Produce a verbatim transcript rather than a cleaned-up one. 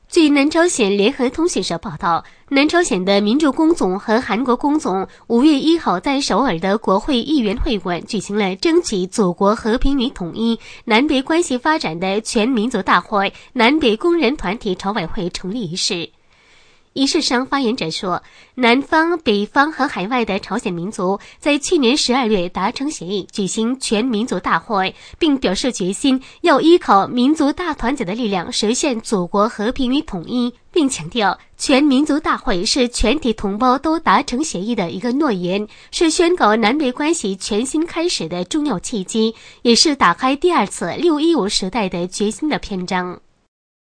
据南朝鲜联合通讯社报道，南朝鲜的民主工总和韩国工总五月一号在首尔的国会议员会馆举行了争取祖国和平与统一、南北关系发展的全民族大会南北工人团体朝委会成立仪式。仪式上，发言者说，南方、北方和海外的朝鲜民族在去年十二月达成协议，举行全民族大会，并表示决心要依靠民族大团结的力量实现祖国和平与统一，并强调全民族大会是全体同胞都达成协议的一个诺言，是宣告南北关系全新开始的重要契机，也是打开第二次六一五时代的决心的篇章。